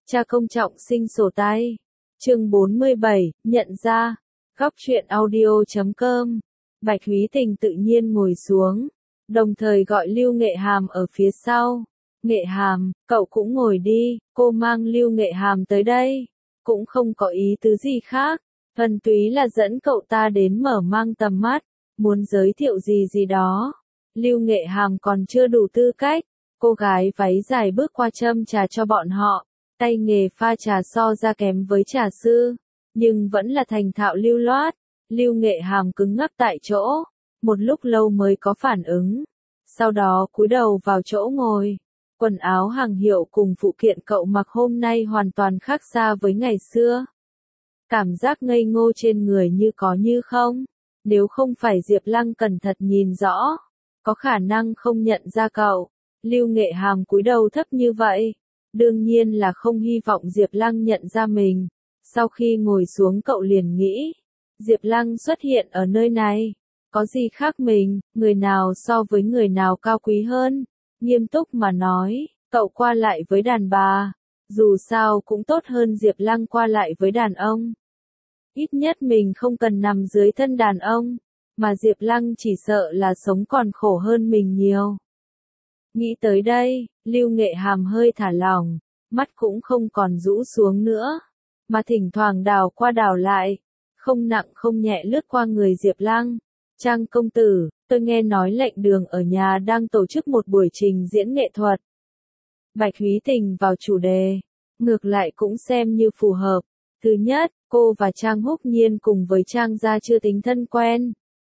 Cha công trọng sinh sổ tay. Chương 47, nhận ra. Góc truyện audio.com. Bạch Húy Tình tự nhiên ngồi xuống, đồng thời gọi Lưu Nghệ Hàm ở phía sau. Nghệ Hàm, cậu cũng ngồi đi, cô mang Lưu Nghệ Hàm tới đây. Cũng không có ý tứ gì khác, thuần túy là dẫn cậu ta đến mở mang tầm mắt, muốn giới thiệu gì gì đó. Lưu Nghệ Hàm còn chưa đủ tư cách, cô gái váy dài bước qua châm trà cho bọn họ, tay nghề pha trà so ra kém với trà sư, nhưng vẫn là thành thạo lưu loát. Lưu Nghệ Hàm cứng ngắc tại chỗ, một lúc lâu mới có phản ứng, sau đó cúi đầu vào chỗ ngồi. Quần áo hàng hiệu cùng phụ kiện cậu mặc hôm nay hoàn toàn khác xa với ngày xưa. Cảm giác ngây ngô trên người như có như không, nếu không phải Diệp Lăng cẩn thận nhìn rõ, có khả năng không nhận ra cậu. Lưu Nghệ Hàm cúi đầu thấp như vậy, đương nhiên là không hy vọng Diệp Lăng nhận ra mình. Sau khi ngồi xuống cậu liền nghĩ, Diệp Lăng xuất hiện ở nơi này, có gì khác mình, người nào so với người nào cao quý hơn. Nghiêm túc mà nói, cậu qua lại với đàn bà, dù sao cũng tốt hơn Diệp Lăng qua lại với đàn ông. Ít nhất mình không cần nằm dưới thân đàn ông, mà Diệp Lăng chỉ sợ là sống còn khổ hơn mình nhiều. Nghĩ tới đây, Lưu Nghệ Hàm hơi thả lỏng, mắt cũng không còn rũ xuống nữa, mà thỉnh thoảng đảo qua đảo lại, không nặng không nhẹ lướt qua người Diệp Lăng. Trang công tử, tôi nghe nói lệnh đường ở nhà đang tổ chức một buổi trình diễn nghệ thuật. Bạch Húy Tình vào chủ đề, ngược lại cũng xem như phù hợp. Thứ nhất, cô và Trang Húc Nhiên cùng với Trang gia chưa tính thân quen.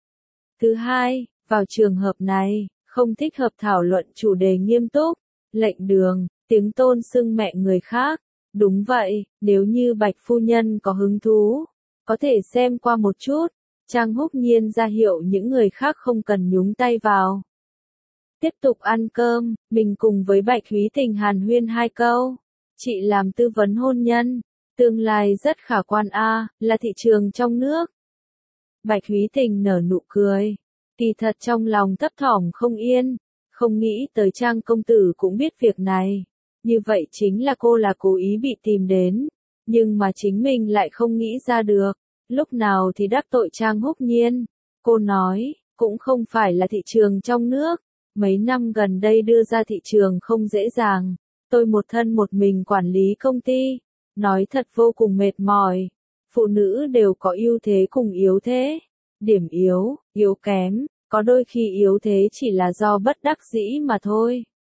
Thứ hai, vào trường hợp này, không thích hợp thảo luận chủ đề nghiêm túc. Lệnh đường, tiếng tôn xưng mẹ người khác. Đúng vậy, nếu như Bạch phu nhân có hứng thú, có thể xem qua một chút. Trang Húc Nhiên ra hiệu những người khác không cần nhúng tay vào. Tiếp tục ăn cơm, mình cùng với Bạch Húy Tình hàn huyên 2 câu. Chị làm tư vấn hôn nhân, tương lai rất khả quan là thị trường trong nước. Bạch Húy Tình nở nụ cười, kỳ thật trong lòng thấp thỏm không yên, không nghĩ tới Trang công tử cũng biết việc này. Như vậy chính là cô là cố ý bị tìm đến, nhưng mà chính mình lại không nghĩ ra được. Lúc nào thì đắc tội Trang Húc Nhiên. Cô nói, cũng không phải là thị trường trong nước. Mấy năm gần đây đưa ra thị trường không dễ dàng. Tôi một thân một mình quản lý công ty. Nói thật vô cùng mệt mỏi. Phụ nữ đều có ưu thế cùng yếu thế. Điểm yếu, yếu kém, có đôi khi yếu thế chỉ là do bất đắc dĩ mà thôi.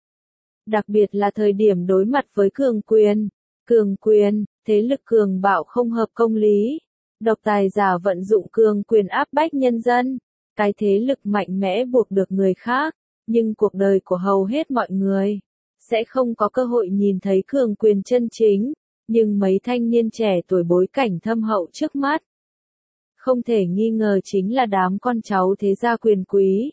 Đặc biệt là thời điểm đối mặt với cường quyền. Cường quyền, thế lực cường bạo không hợp công lý. Độc tài giả vận dụng cường quyền áp bách nhân dân, cái thế lực mạnh mẽ buộc được người khác, nhưng cuộc đời của hầu hết mọi người sẽ không có cơ hội nhìn thấy cường quyền chân chính, nhưng mấy thanh niên trẻ tuổi bối cảnh thâm hậu trước mắt, không thể nghi ngờ chính là đám con cháu thế gia quyền quý.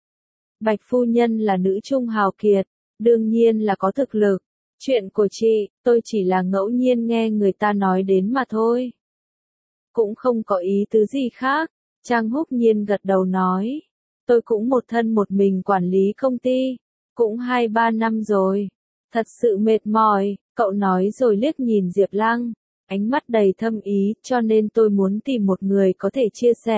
Bạch phu nhân là nữ trung hào kiệt, đương nhiên là có thực lực. Chuyện của chị, tôi chỉ là ngẫu nhiên nghe người ta nói đến mà thôi. Cũng không có ý tứ gì khác. Trang Húc Nhiên gật đầu nói. Tôi cũng một thân một mình quản lý công ty. Cũng 2-3 năm rồi. Thật sự mệt mỏi, cậu nói rồi liếc nhìn Diệp Lăng. Ánh mắt đầy thâm ý, cho nên tôi muốn tìm một người có thể chia sẻ.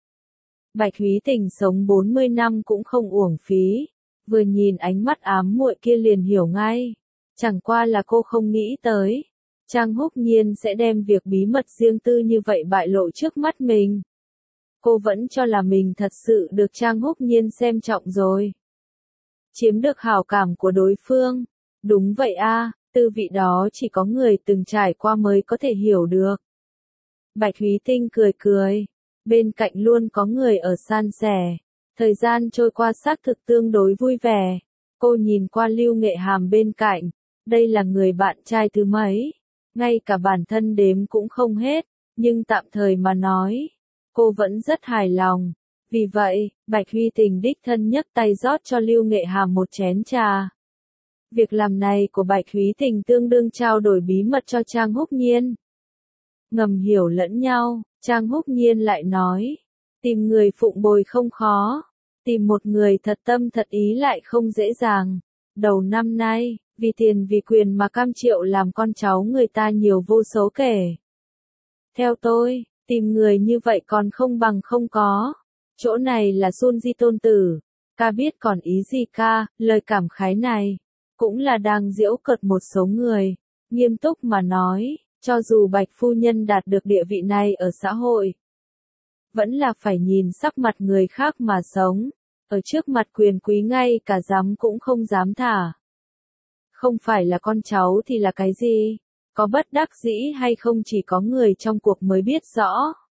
Bạch Húy Tình sống 40 năm cũng không uổng phí. Vừa nhìn ánh mắt ám muội kia liền hiểu ngay. Chẳng qua là cô không nghĩ tới. Trang Húc Nhiên sẽ đem việc bí mật riêng tư như vậy bại lộ trước mắt mình. Cô vẫn cho là mình thật sự được Trang Húc Nhiên xem trọng rồi. Chiếm được hảo cảm của đối phương. Đúng vậy tư vị đó chỉ có người từng trải qua mới có thể hiểu được. Bạch Húy Tinh cười cười. Bên cạnh luôn có người ở san sẻ. Thời gian trôi qua xác thực tương đối vui vẻ. Cô nhìn qua Lưu Nghệ Hàm bên cạnh. Đây là người bạn trai thứ mấy. Ngay cả bản thân đếm cũng không hết, nhưng tạm thời mà nói, cô vẫn rất hài lòng. Vì vậy, Bạch Húy Tình đích thân nhấc tay rót cho Lưu Nghệ Hàm một chén trà. Việc làm này của Bạch Húy Tình tương đương trao đổi bí mật cho Trang Húc Nhiên. Ngầm hiểu lẫn nhau, Trang Húc Nhiên lại nói, tìm người phụng bồi không khó, tìm một người thật tâm thật ý lại không dễ dàng. Đầu năm nay, Vì tiền vì quyền mà cam chịu làm con cháu người ta nhiều vô số kể. Theo tôi, tìm người như vậy còn không bằng không có. Chỗ này là Sunji tôn tử. Ca biết còn ý gì ca, lời cảm khái này. Cũng là đang giễu cợt một số người. Nghiêm túc mà nói, cho dù Bạch phu nhân đạt được địa vị này ở xã hội. Vẫn là phải nhìn sắc mặt người khác mà sống. Ở trước mặt quyền quý ngay cả dám cũng không dám thả. Không phải là con cháu thì là cái gì? Có bất đắc dĩ hay không chỉ có người trong cuộc mới biết rõ.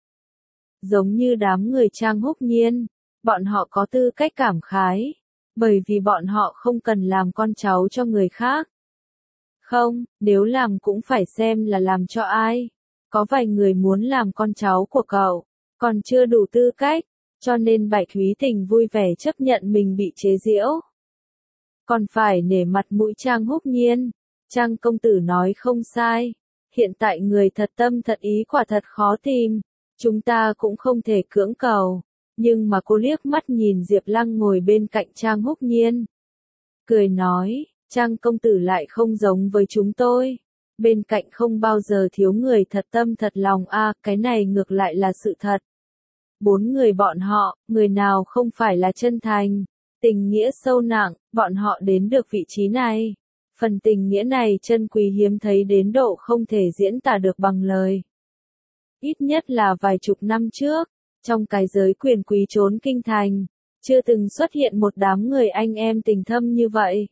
Giống như đám người Trang Húc Nhiên, bọn họ có tư cách cảm khái, bởi vì bọn họ không cần làm con cháu cho người khác. Không, nếu làm cũng phải xem là làm cho ai. Có vài người muốn làm con cháu của cậu, còn chưa đủ tư cách, cho nên Bạch Thúy Tình vui vẻ chấp nhận mình bị chế giễu. Còn phải nể mặt mũi Trang Húc Nhiên. Trang công tử nói không sai. Hiện tại người thật tâm thật ý quả thật khó tìm. Chúng ta cũng không thể cưỡng cầu. Nhưng mà cô liếc mắt nhìn Diệp Lăng ngồi bên cạnh Trang Húc Nhiên. Cười nói, Trang công tử lại không giống với chúng tôi. Bên cạnh không bao giờ thiếu người thật tâm thật lòng cái này ngược lại là sự thật. 4 người bọn họ, người nào không phải là chân thành, tình nghĩa sâu nặng, bọn họ đến được vị trí này. Phần tình nghĩa này chân quý hiếm thấy đến độ không thể diễn tả được bằng lời. Ít nhất là vài chục năm trước, trong cái giới quyền quý trốn kinh thành, chưa từng xuất hiện một đám người anh em tình thâm như vậy.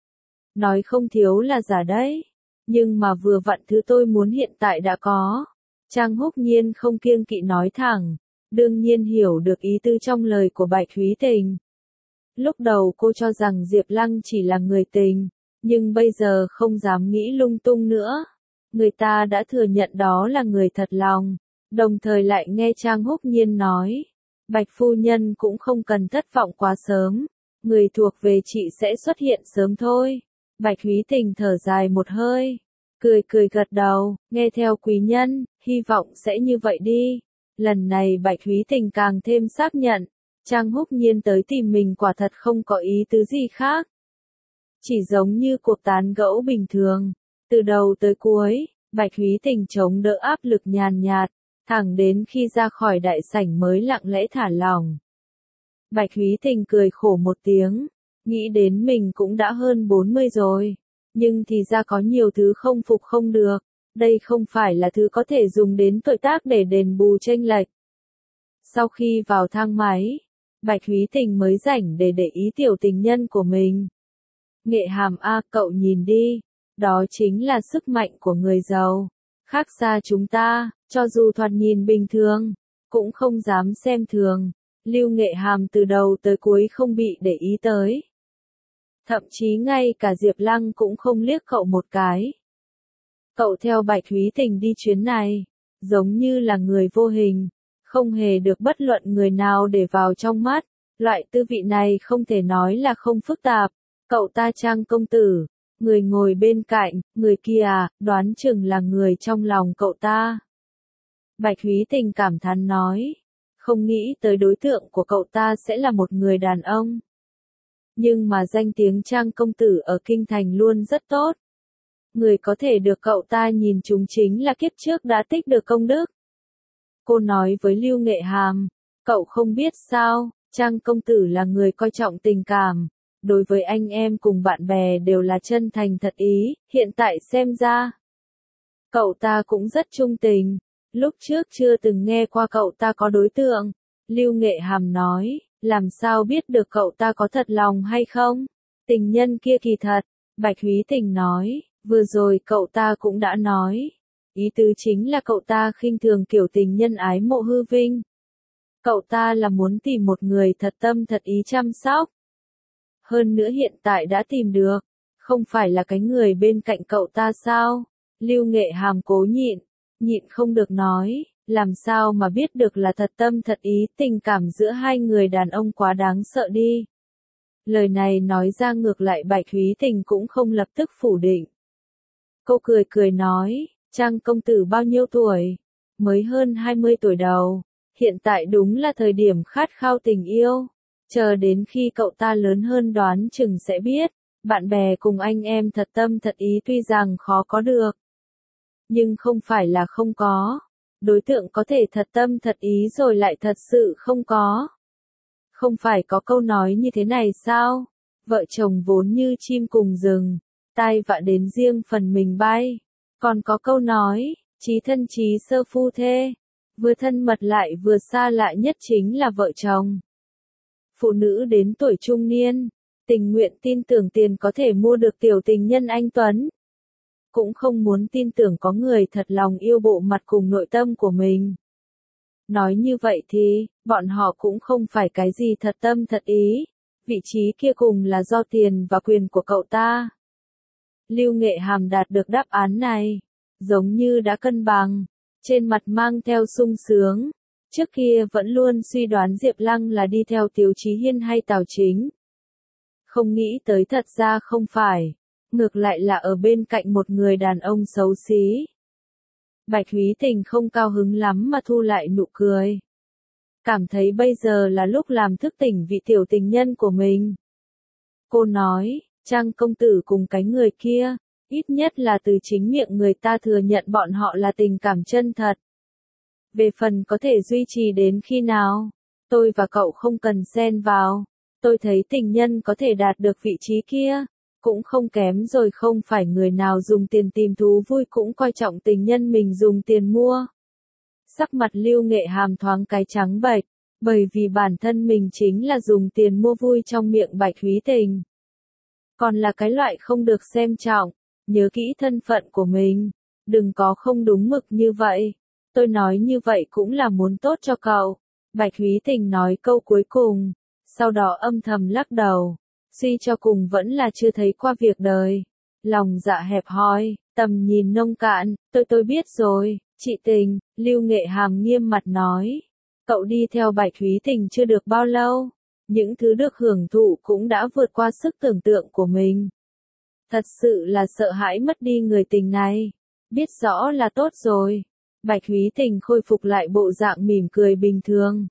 Nói không thiếu là giả đấy, nhưng mà vừa vặn thứ tôi muốn hiện tại đã có. Trang Húc Nhiên không kiêng kỵ nói thẳng, đương nhiên hiểu được ý tư trong lời của Bạch Thúy Tình. Lúc đầu cô cho rằng Diệp Lăng chỉ là người tình, nhưng bây giờ không dám nghĩ lung tung nữa. Người ta đã thừa nhận đó là người thật lòng, đồng thời lại nghe Trang Húc Nhiên nói. Bạch phu nhân cũng không cần thất vọng quá sớm, người thuộc về chị sẽ xuất hiện sớm thôi. Bạch Thúy Tình thở dài một hơi, cười cười gật đầu, nghe theo quý nhân, hy vọng sẽ như vậy đi. Lần này Bạch Thúy Tình càng thêm xác nhận, Trang Húc Nhiên tới tìm mình quả thật không có ý tứ gì khác. Chỉ giống như cuộc tán gẫu bình thường, từ đầu tới cuối, Bạch Thúy Tình chống đỡ áp lực nhàn nhạt, thẳng đến khi ra khỏi đại sảnh mới lặng lẽ thả lỏng. Bạch Thúy Tình cười khổ một tiếng, nghĩ đến mình cũng đã hơn 40 rồi, nhưng thì ra có nhiều thứ không phục không được, đây không phải là thứ có thể dùng đến tuổi tác để đền bù chênh lệch. Sau khi vào thang máy, Bạch Thúy Tình mới rảnh để ý tiểu tình nhân của mình. Nghệ Hàm cậu nhìn đi, đó chính là sức mạnh của người giàu. Khác xa chúng ta, cho dù thoạt nhìn bình thường, cũng không dám xem thường. Lưu Nghệ Hàm từ đầu tới cuối không bị để ý tới. Thậm chí ngay cả Diệp Lăng cũng không liếc cậu một cái. Cậu theo Bạch Thúy Tình đi chuyến này, giống như là người vô hình, không hề được bất luận người nào để vào trong mắt. Loại tư vị này không thể nói là không phức tạp. Cậu ta Trang công tử, người ngồi bên cạnh, người kia đoán chừng là người trong lòng cậu ta. Bạch Thúy Tình cảm thán nói, không nghĩ tới đối tượng của cậu ta sẽ là một người đàn ông. Nhưng mà danh tiếng Trang công tử ở kinh thành luôn rất tốt. Người có thể được cậu ta nhìn chúng chính là kiếp trước đã tích được công đức. Cô nói với Lưu Nghệ Hàm, cậu không biết sao, Trang công tử là người coi trọng tình cảm. Đối với anh em cùng bạn bè đều là chân thành thật ý, hiện tại xem ra. Cậu ta cũng rất trung tình, lúc trước chưa từng nghe qua cậu ta có đối tượng. Lưu Nghệ Hàm nói, làm sao biết được cậu ta có thật lòng hay không? Tình nhân kia kỳ thật, Bạch Thúy Tình nói, vừa rồi cậu ta cũng đã nói. Ý tứ chính là cậu ta khinh thường kiểu tình nhân ái mộ hư vinh. Cậu ta là muốn tìm một người thật tâm thật ý chăm sóc. Hơn nữa hiện tại đã tìm được, không phải là cái người bên cạnh cậu ta sao? Lưu Nghệ Hàm cố nhịn không được nói, làm sao mà biết được là thật tâm thật ý, tình cảm giữa hai người đàn ông quá đáng sợ đi. Lời này nói ra ngược lại Bạch Thúy Tình cũng không lập tức phủ định. Cô cười cười nói, Trang công tử bao nhiêu tuổi? Mới hơn 20 tuổi đầu, hiện tại đúng là thời điểm khát khao tình yêu. Chờ đến khi cậu ta lớn hơn đoán chừng sẽ biết, Bạn bè cùng anh em thật tâm thật ý tuy rằng khó có được, nhưng không phải là không có. Đối tượng có thể thật tâm thật ý rồi lại thật sự không có. Không phải có câu nói như thế này sao? Vợ chồng vốn như chim cùng rừng, tai vạ đến riêng phần mình bay. Còn có câu nói, chí thân chí sơ phu thê, vừa thân mật lại vừa xa lạ nhất chính là vợ chồng. Phụ nữ đến tuổi trung niên, tình nguyện tin tưởng tiền có thể mua được tiểu tình nhân anh Tuấn. Cũng không muốn tin tưởng có người thật lòng yêu bộ mặt cùng nội tâm của mình. Nói như vậy thì, bọn họ cũng không phải cái gì thật tâm thật ý. Vị trí kia cùng là do tiền và quyền của cậu ta. Lưu Nghệ Hàm đạt được đáp án này, giống như đã cân bằng, trên mặt mang theo sung sướng. Trước kia vẫn luôn suy đoán Diệp Lăng là đi theo Tiếu Chí Hiên hay Tào Chính. Không nghĩ tới thật ra không phải, ngược lại là ở bên cạnh một người đàn ông xấu xí. Bạch Húy Tình không cao hứng lắm mà thu lại nụ cười. Cảm thấy bây giờ là lúc làm thức tỉnh vị tiểu tình nhân của mình. Cô nói, Trang công tử cùng cái người kia, ít nhất là từ chính miệng người ta thừa nhận bọn họ là tình cảm chân thật. Về phần có thể duy trì đến khi nào, tôi và cậu không cần xen vào. Tôi thấy tình nhân có thể đạt được vị trí kia, cũng không kém rồi, không phải người nào dùng tiền tìm thú vui cũng coi trọng tình nhân mình dùng tiền mua. Sắc mặt Lưu Nghệ Hàm thoáng cái trắng bệch, bởi vì bản thân mình chính là dùng tiền mua vui trong miệng Bạch Húy Tình. Còn là cái loại không được xem trọng, nhớ kỹ thân phận của mình, đừng có không đúng mực như vậy. Tôi nói như vậy cũng là muốn tốt cho cậu. Bạch Húy Tình nói câu cuối cùng, sau đó âm thầm lắc đầu, suy cho cùng vẫn là chưa thấy qua việc đời. Lòng dạ hẹp hòi, tầm nhìn nông cạn, tôi biết rồi, chị Tình, Lưu Nghệ Hàm nghiêm mặt nói. Cậu đi theo Bạch Húy Tình chưa được bao lâu, những thứ được hưởng thụ cũng đã vượt qua sức tưởng tượng của mình. Thật sự là sợ hãi mất đi người tình này. Biết rõ là tốt rồi. Bạch Húy Tình khôi phục lại bộ dạng mỉm cười bình thường.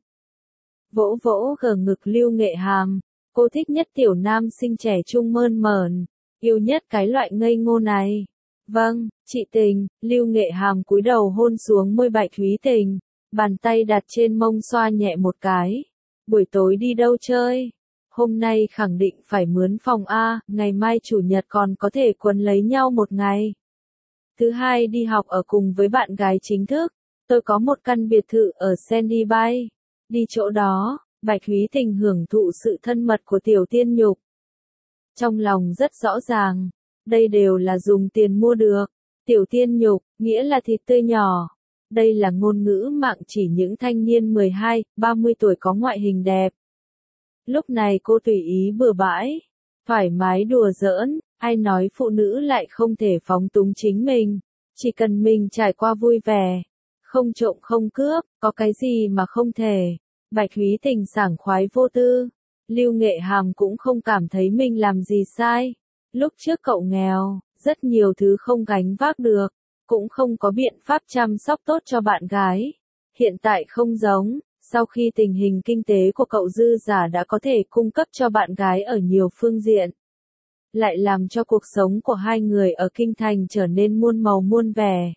Vỗ vỗ gờ ngực Lưu Nghệ Hàm. Cô thích nhất tiểu nam sinh trẻ trung mơn mởn, yêu nhất cái loại ngây ngô này. Vâng, chị Tình, Lưu Nghệ Hàm cúi đầu hôn xuống môi Bạch Húy Tình, bàn tay đặt trên mông xoa nhẹ một cái. Buổi tối đi đâu chơi? Hôm nay khẳng định phải mướn phòng A, ngày mai chủ nhật còn có thể quấn lấy nhau một ngày. Thứ hai đi học ở cùng với bạn gái chính thức, tôi có một căn biệt thự ở Sandy Bay. Đi chỗ đó, Bạch Húy Tình hưởng thụ sự thân mật của Tiểu Tiên Nhục. Trong lòng rất rõ ràng, đây đều là dùng tiền mua được. Tiểu Tiên Nhục, nghĩa là thịt tươi nhỏ. Đây là ngôn ngữ mạng chỉ những thanh niên 12, 30 tuổi có ngoại hình đẹp. Lúc này cô tùy ý bừa bãi, thoải mái đùa giỡn, ai nói phụ nữ lại không thể phóng túng chính mình, chỉ cần mình trải qua vui vẻ, không trộm không cướp, có cái gì mà không thể. Bạch Húy Tình sảng khoái vô tư, Lưu Nghệ Hàm cũng không cảm thấy mình làm gì sai. Lúc trước cậu nghèo, rất nhiều thứ không gánh vác được, cũng không có biện pháp chăm sóc tốt cho bạn gái. Hiện tại không giống, sau khi tình hình kinh tế của cậu dư giả đã có thể cung cấp cho bạn gái ở nhiều phương diện, lại làm cho cuộc sống của hai người ở kinh thành trở nên muôn màu muôn vẻ.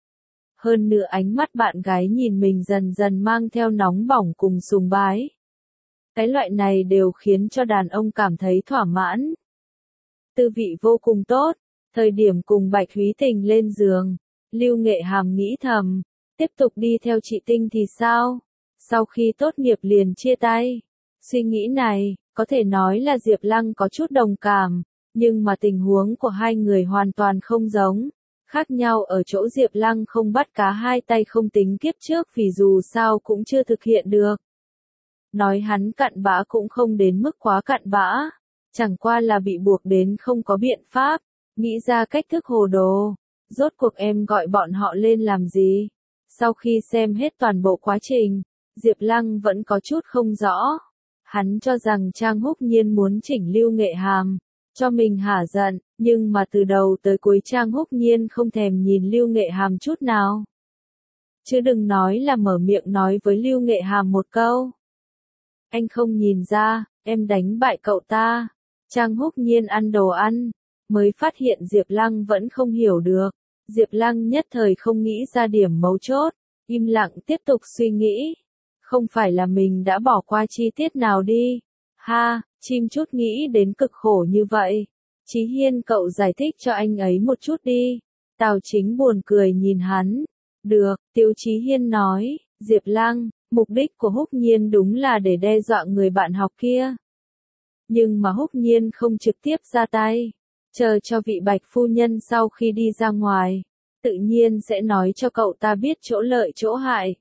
Hơn nữa ánh mắt bạn gái nhìn mình dần dần mang theo nóng bỏng cùng sùng bái. Cái loại này đều khiến cho đàn ông cảm thấy thỏa mãn. Tư vị vô cùng tốt, thời điểm cùng Bạch Húy Tình lên giường, Lưu Nghệ Hàm nghĩ thầm, tiếp tục đi theo chị Tinh thì sao? Sau khi tốt nghiệp liền chia tay. Suy nghĩ này, có thể nói là Diệp Lăng có chút đồng cảm, nhưng mà tình huống của hai người hoàn toàn không giống. Khác nhau ở chỗ Diệp Lăng không bắt cá hai tay không tính kiếp trước vì dù sao cũng chưa thực hiện được. Nói hắn cặn bã cũng không đến mức quá cặn bã, chẳng qua là bị buộc đến không có biện pháp, nghĩ ra cách thức hồ đồ. Rốt cuộc em gọi bọn họ lên làm gì? Sau khi xem hết toàn bộ quá trình, Diệp Lăng vẫn có chút không rõ. Hắn cho rằng Trang Húc Nhiên muốn chỉnh Lưu Nghệ Hàm, cho mình hả giận, nhưng mà từ đầu tới cuối Trang Húc Nhiên không thèm nhìn Lưu Nghệ Hàm chút nào. Chứ đừng nói là mở miệng nói với Lưu Nghệ Hàm một câu. Anh không nhìn ra, em đánh bại cậu ta. Trang Húc Nhiên ăn đồ ăn, mới phát hiện Diệp Lăng vẫn không hiểu được. Diệp Lăng nhất thời không nghĩ ra điểm mấu chốt, im lặng tiếp tục suy nghĩ. Không phải là mình đã bỏ qua chi tiết nào đi. Ha, chim chút nghĩ đến cực khổ như vậy. Chí Hiên cậu giải thích cho anh ấy một chút đi. Tào Chính buồn cười nhìn hắn. Được, Tiêu Chí Hiên nói, Diệp Lăng, mục đích của Húc Nhiên đúng là để đe dọa người bạn học kia. Nhưng mà Húc Nhiên không trực tiếp ra tay. Chờ cho vị Bạch phu nhân sau khi đi ra ngoài, tự nhiên sẽ nói cho cậu ta biết chỗ lợi chỗ hại.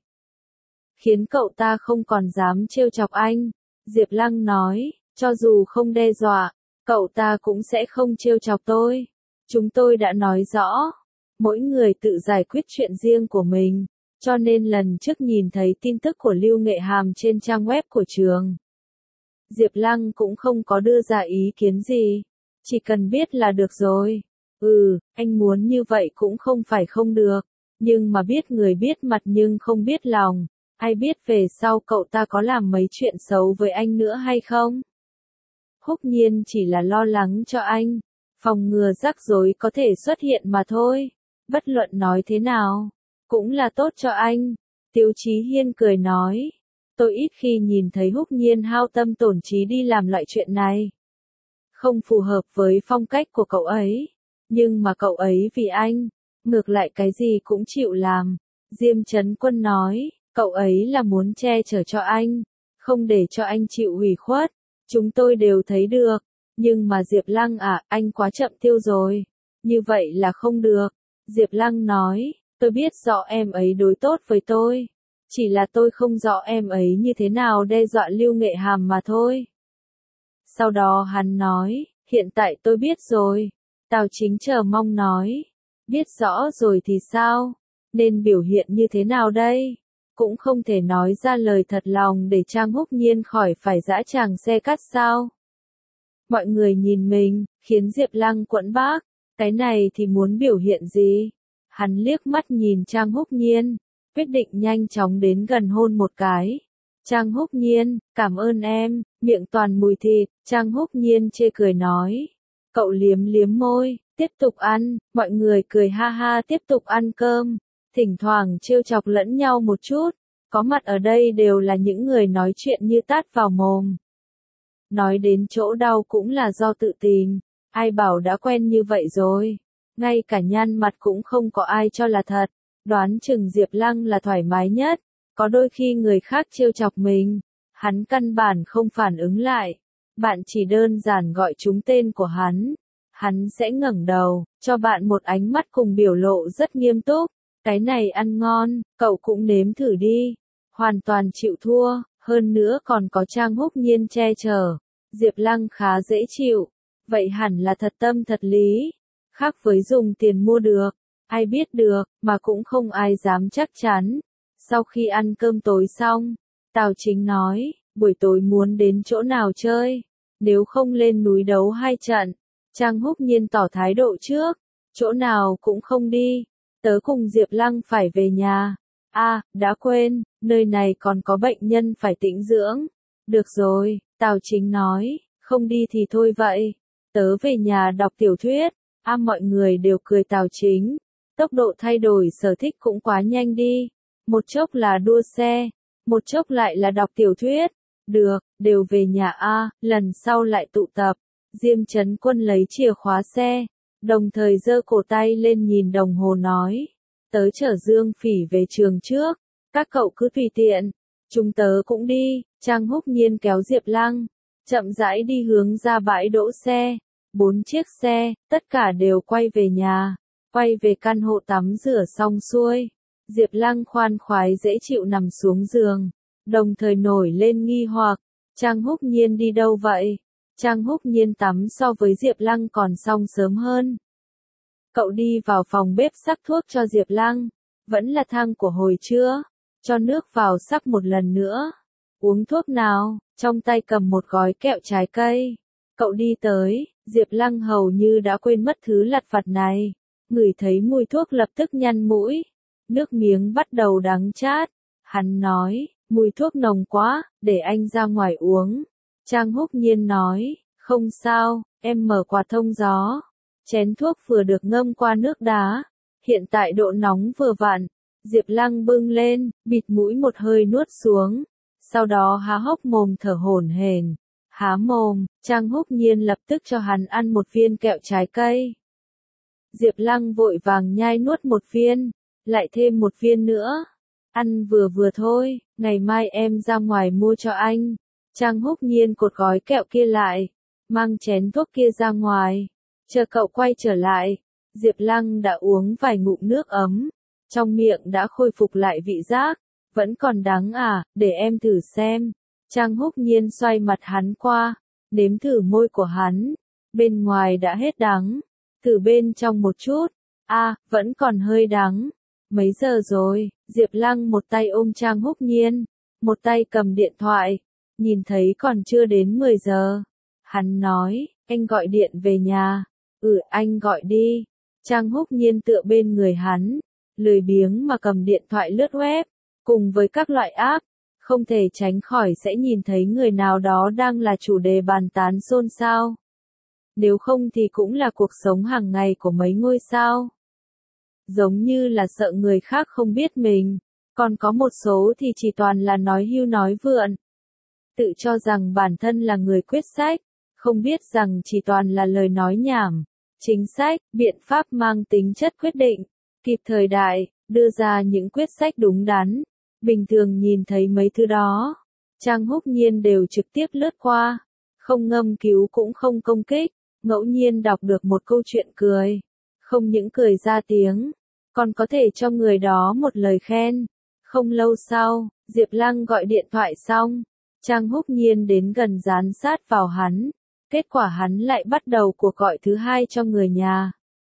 Khiến cậu ta không còn dám trêu chọc anh. Diệp Lăng nói, cho dù không đe dọa, cậu ta cũng sẽ không trêu chọc tôi. Chúng tôi đã nói rõ, mỗi người tự giải quyết chuyện riêng của mình, cho nên lần trước nhìn thấy tin tức của Lưu Nghệ Hàm trên trang web của trường, Diệp Lăng cũng không có đưa ra ý kiến gì, chỉ cần biết là được rồi. Anh muốn như vậy cũng không phải không được, nhưng mà biết người biết mặt nhưng không biết lòng, ai biết về sau cậu ta có làm mấy chuyện xấu với anh nữa hay không? Húc Nhiên chỉ là lo lắng cho anh, phòng ngừa rắc rối có thể xuất hiện mà thôi. Bất luận nói thế nào, cũng là tốt cho anh. Tiêu Chí Hiên cười nói, tôi ít khi nhìn thấy Húc Nhiên hao tâm tổn trí đi làm loại chuyện này. Không phù hợp với phong cách của cậu ấy, nhưng mà cậu ấy vì anh, ngược lại cái gì cũng chịu làm. Diêm Chấn Quân nói, cậu ấy là muốn che chở cho anh, không để cho anh chịu ủy khuất. Chúng tôi đều thấy được, nhưng mà Diệp Lăng anh quá chậm tiêu rồi. Như vậy là không được. Diệp Lăng nói, tôi biết rõ em ấy đối tốt với tôi. Chỉ là tôi không rõ em ấy như thế nào đe dọa Lưu Nghệ Hàm mà thôi. Sau đó hắn nói, hiện tại tôi biết rồi. Tào Chính chờ mong nói, biết rõ rồi thì sao? Nên biểu hiện như thế nào đây? Cũng không thể nói ra lời thật lòng để Trang Húc Nhiên khỏi phải dã tràng xe cắt sao? Mọi người nhìn mình, khiến Diệp Lăng quẫn bác, cái này thì muốn biểu hiện gì? Hắn liếc mắt nhìn Trang Húc Nhiên, quyết định nhanh chóng đến gần hôn một cái. Trang Húc Nhiên, cảm ơn em, miệng toàn mùi thịt. Trang Húc Nhiên chê cười nói. Cậu liếm liếm môi, tiếp tục ăn, mọi người cười ha ha tiếp tục ăn cơm. Thỉnh thoảng trêu chọc lẫn nhau một chút, có mặt ở đây đều là những người nói chuyện như tát vào mồm. Nói đến chỗ đau cũng là do tự tìm, ai bảo đã quen như vậy rồi. Ngay cả nhăn mặt cũng không có ai cho là thật, đoán chừng Diệp Lăng là thoải mái nhất, có đôi khi người khác trêu chọc mình, hắn căn bản không phản ứng lại. Bạn chỉ đơn giản gọi chúng tên của hắn sẽ ngẩng đầu, cho bạn một ánh mắt cùng biểu lộ rất nghiêm túc. Cái này ăn ngon, cậu cũng nếm thử đi. Hoàn toàn chịu thua, hơn nữa còn có Trang Húc Nhiên che chở. Diệp Lăng khá dễ chịu, vậy hẳn là thật tâm thật lý. Khác với dùng tiền mua được, ai biết được, mà cũng không ai dám chắc chắn. Sau khi ăn cơm tối xong, Tào Chính nói, buổi tối muốn đến chỗ nào chơi, nếu không lên núi đấu 2 trận. Trang Húc Nhiên tỏ thái độ trước, chỗ nào cũng không đi. Tớ cùng Diệp Lăng phải về nhà. Đã quên, nơi này còn có bệnh nhân phải tĩnh dưỡng. Được rồi, Tào Chính nói, không đi thì thôi vậy. Tớ về nhà đọc tiểu thuyết. Mọi người đều cười Tào Chính. Tốc độ thay đổi sở thích cũng quá nhanh đi. Một chốc là đua xe, một chốc lại là đọc tiểu thuyết. Được, đều về nhà lần sau lại tụ tập. Diêm Chấn Quân lấy chìa khóa xe, đồng thời giơ cổ tay lên nhìn đồng hồ nói. Tớ chở Dương Phỉ về trường trước, các cậu cứ tùy tiện, chúng tớ cũng đi. Trang Húc Nhiên kéo Diệp Lăng, chậm rãi đi hướng ra bãi đỗ xe. 4 chiếc xe, tất cả đều quay về nhà, quay về căn hộ tắm rửa xong xuôi. Diệp Lăng khoan khoái dễ chịu nằm xuống giường, đồng thời nổi lên nghi hoặc, Trang Húc Nhiên đi đâu vậy? Trang Húc Nhiên tắm so với Diệp Lăng còn xong sớm hơn. Cậu đi vào phòng bếp sắc thuốc cho Diệp Lăng, vẫn là thang của hồi trưa, cho nước vào sắc một lần nữa. Uống thuốc nào, trong tay cầm một gói kẹo trái cây. Cậu đi tới, Diệp Lăng hầu như đã quên mất thứ lặt vặt này, ngửi thấy mùi thuốc lập tức nhăn mũi, nước miếng bắt đầu đắng chát. Hắn nói, mùi thuốc nồng quá, để anh ra ngoài uống. Trang Húc Nhiên nói, Không sao, em mở quạt thông gió. Chén thuốc vừa được ngâm qua nước đá. Hiện tại độ nóng vừa vặn. Diệp Lăng bưng lên, bịt mũi một hơi nuốt xuống. Sau đó há hốc mồm thở hổn hển. Há mồm, Trang Húc Nhiên lập tức cho hắn ăn một viên kẹo trái cây. Diệp Lăng vội vàng nhai nuốt một viên, lại thêm một viên nữa. Ăn vừa vừa thôi, ngày mai em ra ngoài mua cho anh. Trang Húc Nhiên cột gói kẹo kia lại, mang chén thuốc kia ra ngoài. Chờ cậu quay trở lại, Diệp Lăng đã uống vài ngụm nước ấm, trong miệng đã khôi phục lại vị giác. Vẫn còn đắng à, để em thử xem. Trang Húc Nhiên xoay mặt hắn qua, nếm thử môi của hắn. Bên ngoài đã hết đắng, thử bên trong một chút. Vẫn còn hơi đắng. Mấy giờ rồi? Diệp Lăng một tay ôm Trang Húc Nhiên, một tay cầm điện thoại. Nhìn thấy còn chưa đến 10 giờ. Hắn nói, anh gọi điện về nhà. Anh gọi đi. Trang Húc Nhiên tựa bên người hắn, lười biếng mà cầm điện thoại lướt web, cùng với các loại app, không thể tránh khỏi sẽ nhìn thấy người nào đó đang là chủ đề bàn tán xôn xao. Nếu không thì cũng là cuộc sống hàng ngày của mấy ngôi sao. Giống như là sợ người khác không biết mình, còn có một số thì chỉ toàn là nói hưu nói vượn. Tự cho rằng bản thân là người quyết sách, không biết rằng chỉ toàn là lời nói nhảm. Chính sách, biện pháp mang tính chất quyết định, kịp thời đại, đưa ra những quyết sách đúng đắn. Bình thường nhìn thấy mấy thứ đó, Trang Húc Nhiên đều trực tiếp lướt qua, không ngâm cứu cũng không công kích, ngẫu nhiên đọc được một câu chuyện cười, không những cười ra tiếng, còn có thể cho người đó một lời khen. Không lâu sau, Diệp Lăng gọi điện thoại xong, Trang Húc Nhiên đến gần dán sát vào hắn, kết quả hắn lại bắt đầu cuộc gọi thứ hai cho người nhà.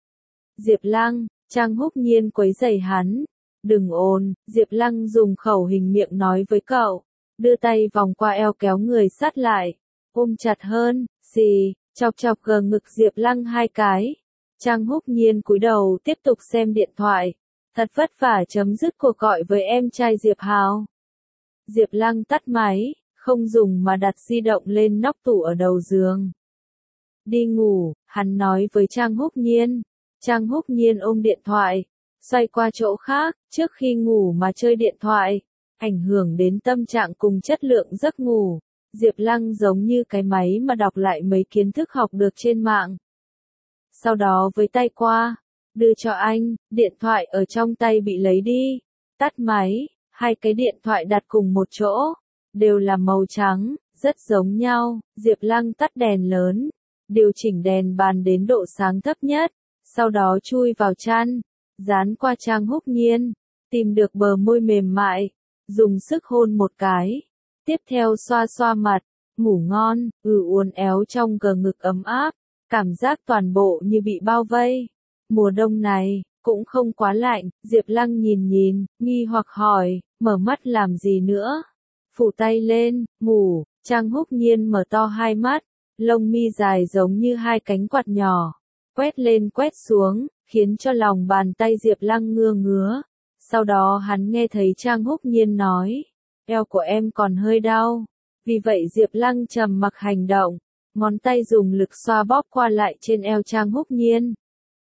Diệp Lăng, Trang Húc Nhiên quấy rầy hắn. Đừng ồn, Diệp Lăng dùng khẩu hình miệng nói với cậu, đưa tay vòng qua eo kéo người sát lại, ôm chặt hơn, chọc chọc gờ ngực Diệp Lăng hai cái. Trang Húc Nhiên cúi đầu tiếp tục xem điện thoại, thật vất vả chấm dứt cuộc gọi với em trai Diệp Hào. Diệp Lăng tắt máy, không dùng mà đặt di động lên nóc tủ ở đầu giường. Đi ngủ, hắn nói với Trang Húc Nhiên. Trang Húc Nhiên ôm điện thoại, xoay qua chỗ khác, trước khi ngủ mà chơi điện thoại, ảnh hưởng đến tâm trạng cùng chất lượng giấc ngủ. Diệp Lăng giống như cái máy mà đọc lại mấy kiến thức học được trên mạng. Sau đó với tay qua, đưa cho anh, điện thoại ở trong tay bị lấy đi, tắt máy, hai cái điện thoại đặt cùng một chỗ, đều là màu trắng, rất giống nhau. Diệp Lăng tắt đèn lớn, điều chỉnh đèn bàn đến độ sáng thấp nhất, sau đó chui vào chăn, dán qua Trang Húc Nhiên, tìm được bờ môi mềm mại, dùng sức hôn một cái, tiếp theo xoa xoa mặt, ngủ ngon, uốn éo trong gờ ngực ấm áp, cảm giác toàn bộ như bị bao vây. Mùa đông này, cũng không quá lạnh, Diệp Lăng nhìn, nghi hoặc hỏi, mở mắt làm gì nữa? Phủ tay lên, ngủ. Trang Húc Nhiên mở to hai mắt, lông mi dài giống như hai cánh quạt nhỏ, quét lên quét xuống, khiến cho lòng bàn tay Diệp Lăng ngứa. Sau đó hắn nghe thấy Trang Húc Nhiên nói, eo của em còn hơi đau. Vì vậy Diệp Lăng trầm mặc hành động, ngón tay dùng lực xoa bóp qua lại trên eo Trang Húc Nhiên.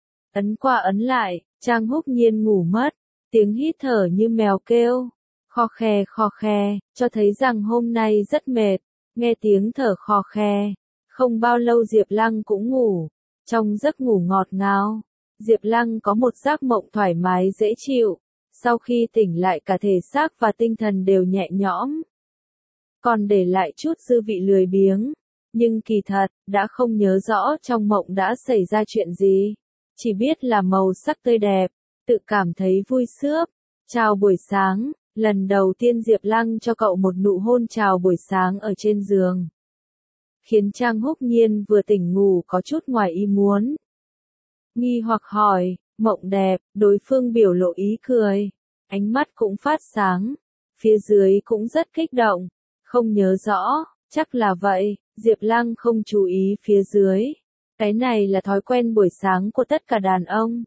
Ấn qua ấn lại, Trang Húc Nhiên ngủ mất, tiếng hít thở như mèo kêu, khò khè, cho thấy rằng hôm nay rất mệt. Nghe tiếng thở khò khè, không bao lâu Diệp Lăng cũng ngủ. Trong giấc ngủ ngọt ngào, Diệp Lăng có một giấc mộng thoải mái dễ chịu. Sau khi tỉnh lại cả thể xác và tinh thần đều nhẹ nhõm, còn để lại chút dư vị lười biếng. Nhưng kỳ thật, đã không nhớ rõ trong mộng đã xảy ra chuyện gì. Chỉ biết là màu sắc tươi đẹp, tự cảm thấy vui sướng. Chào buổi sáng, lần đầu tiên Diệp Lăng cho cậu một nụ hôn chào buổi sáng ở trên giường, khiến Trang Húc Nhiên vừa tỉnh ngủ có chút ngoài ý muốn. Nghi hoặc hỏi, mộng đẹp, đối phương biểu lộ ý cười, ánh mắt cũng phát sáng, phía dưới cũng rất kích động, không nhớ rõ, chắc là vậy. Diệp Lăng không chú ý phía dưới, cái này là thói quen buổi sáng của tất cả đàn ông.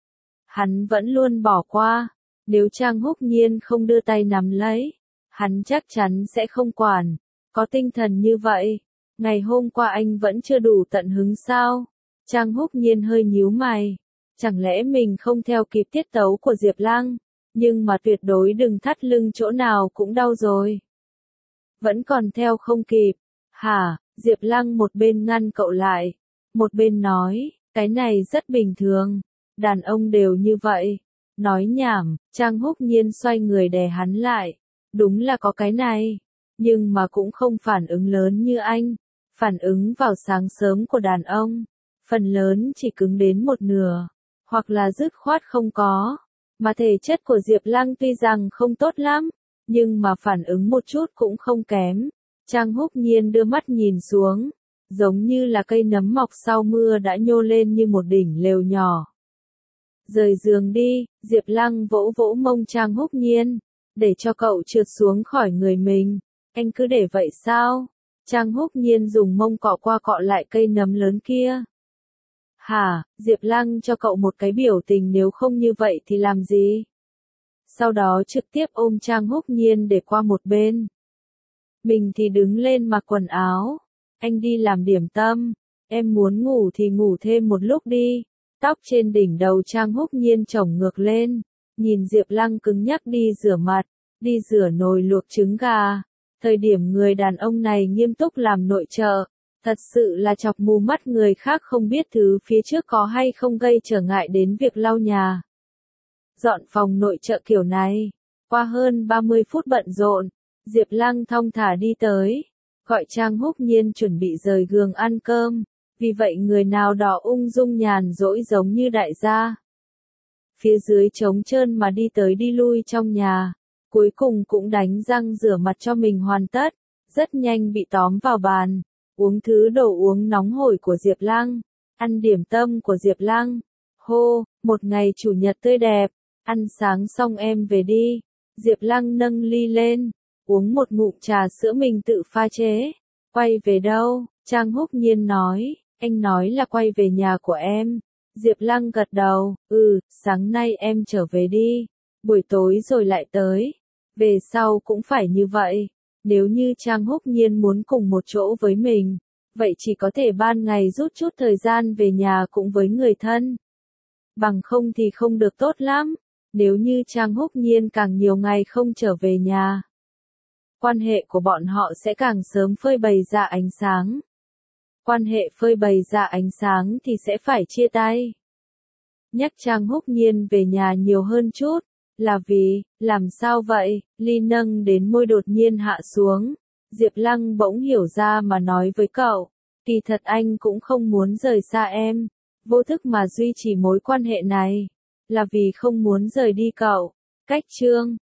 Hắn vẫn luôn bỏ qua, nếu Trang Húc Nhiên không đưa tay nắm lấy, hắn chắc chắn sẽ không quản, có tinh thần như vậy. Ngày hôm qua anh vẫn chưa đủ tận hứng sao? Trang Húc Nhiên hơi nhíu mày. Chẳng lẽ mình không theo kịp tiết tấu của Diệp Lăng? Nhưng mà tuyệt đối đừng thắt lưng chỗ nào cũng đau rồi. Vẫn còn theo không kịp. Hả? Diệp Lăng một bên ngăn cậu lại. Một bên nói, cái này rất bình thường. Đàn ông đều như vậy. Nói nhảm, Trang Húc Nhiên xoay người đè hắn lại. Đúng là có cái này. Nhưng mà cũng không phản ứng lớn như anh. Phản ứng vào sáng sớm của đàn ông. Phần lớn chỉ cứng đến một nửa. Hoặc là dứt khoát không có. Mà thể chất của Diệp Lăng tuy rằng không tốt lắm. Nhưng mà phản ứng một chút cũng không kém. Trang Húc Nhiên đưa mắt nhìn xuống. Giống như là cây nấm mọc sau mưa đã nhô lên như một đỉnh lều nhỏ. Rời giường đi, Diệp Lăng vỗ vỗ mông Trang Húc Nhiên. Để cho cậu trượt xuống khỏi người mình. Anh cứ để vậy sao? Trang Húc Nhiên dùng mông cọ qua cọ lại cây nấm lớn kia. Hả? Diệp Lăng cho cậu một cái biểu tình, nếu không như vậy thì làm gì? Sau đó trực tiếp ôm Trang Húc Nhiên để qua một bên. Mình thì đứng lên mặc quần áo. Anh đi làm điểm tâm. Em muốn ngủ thì ngủ thêm một lúc đi. Tóc trên đỉnh đầu Trang Húc Nhiên chổng ngược lên. Nhìn Diệp Lăng cứng nhắc đi rửa mặt. Đi rửa nồi luộc trứng gà. Thời điểm người đàn ông này nghiêm túc làm nội trợ. Thật sự là chọc mù mắt người khác, không biết thứ phía trước có hay không gây trở ngại đến việc lau nhà. Dọn phòng nội trợ kiểu này. Qua hơn 30 phút bận rộn, Diệp Lăng thong thả đi tới. Gọi Trang Húc Nhiên chuẩn bị rời giường ăn cơm. Vì vậy người nào đó ung dung nhàn rỗi giống như đại gia. Phía dưới trống trơn mà đi tới đi lui trong nhà. Cuối cùng cũng đánh răng rửa mặt cho mình hoàn tất. Rất nhanh bị tóm vào bàn. Uống thứ đồ uống nóng hổi của Diệp Lăng. Ăn điểm tâm của Diệp Lăng. Hô, một ngày chủ nhật tươi đẹp. Ăn sáng xong em về đi. Diệp Lăng nâng ly lên. Uống một ngụm trà sữa mình tự pha chế. Quay về đâu? Trang Húc Nhiên nói. Anh nói là quay về nhà của em. Diệp Lăng gật đầu. Sáng nay em trở về đi. Buổi tối rồi lại tới. Về sau cũng phải như vậy. Nếu như Trang Húc Nhiên muốn cùng một chỗ với mình, vậy chỉ có thể ban ngày rút chút thời gian về nhà cùng với người thân. Bằng không thì không được tốt lắm. Nếu như Trang Húc Nhiên càng nhiều ngày không trở về nhà, quan hệ của bọn họ sẽ càng sớm phơi bày ra ánh sáng. Quan hệ phơi bày ra ánh sáng thì sẽ phải chia tay. Nhắc Trang Húc Nhiên về nhà nhiều hơn chút. Là vì, làm sao vậy? Ly nâng đến môi đột nhiên hạ xuống. Diệp Lăng bỗng hiểu ra mà nói với cậu. Kỳ thật anh cũng không muốn rời xa em. Vô thức mà duy trì mối quan hệ này. Là vì không muốn rời đi cậu. Cách chương